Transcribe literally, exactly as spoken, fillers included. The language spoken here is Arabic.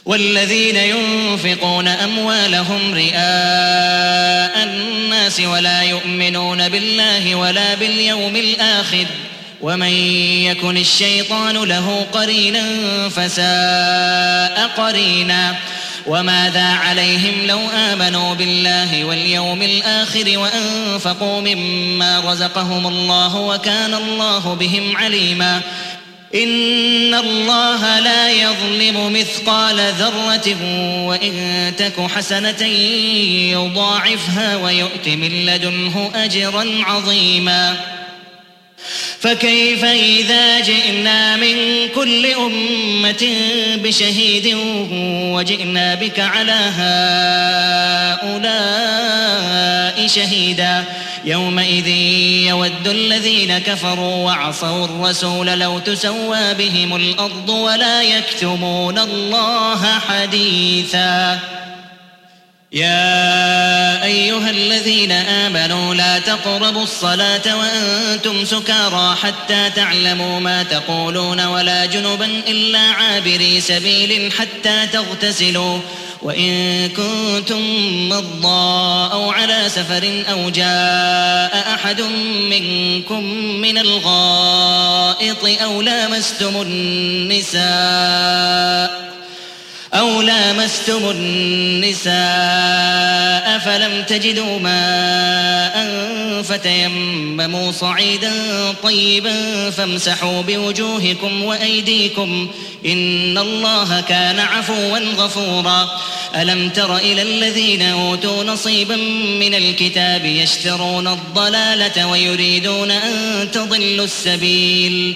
والذين ينفقون أموالهم رئاء الناس ولا يؤمنون بالله ولا باليوم الآخر ومن يكن الشيطان له قرينا فساء قرينا وماذا عليهم لو آمنوا بالله واليوم الآخر وأنفقوا مما رزقهم الله وكان الله بهم عليما إن الله لا يظلم مثقال ذرة وإن تك حسنة يضاعفها ويؤت من لدنه أجرا عظيما فكيف إذا جئنا من كل أمة بشهيد وجئنا بك على هؤلاء شهيدا يومئذ يود الذين كفروا وعصوا الرسول لو تسوى بهم الأرض ولا يكتمون الله حديثا يا أيها الذين آمنوا لا تقربوا الصلاة وأنتم سكارى حتى تعلموا ما تقولون ولا جنبا إلا عابري سبيل حتى تغتسلوا وإن كنتم مرضى أو على سفر أو جاء أحد منكم من الغائط أو لامستم النساء أو لامستم النساء فلم تجدوا ماء فتيمموا صعيدا طيبا فامسحوا بوجوهكم وأيديكم إن الله كان عفوا غفورا ألم تر إلى الذين أوتوا نصيبا من الكتاب يشترون الضلالة ويريدون أن تضلوا السبيل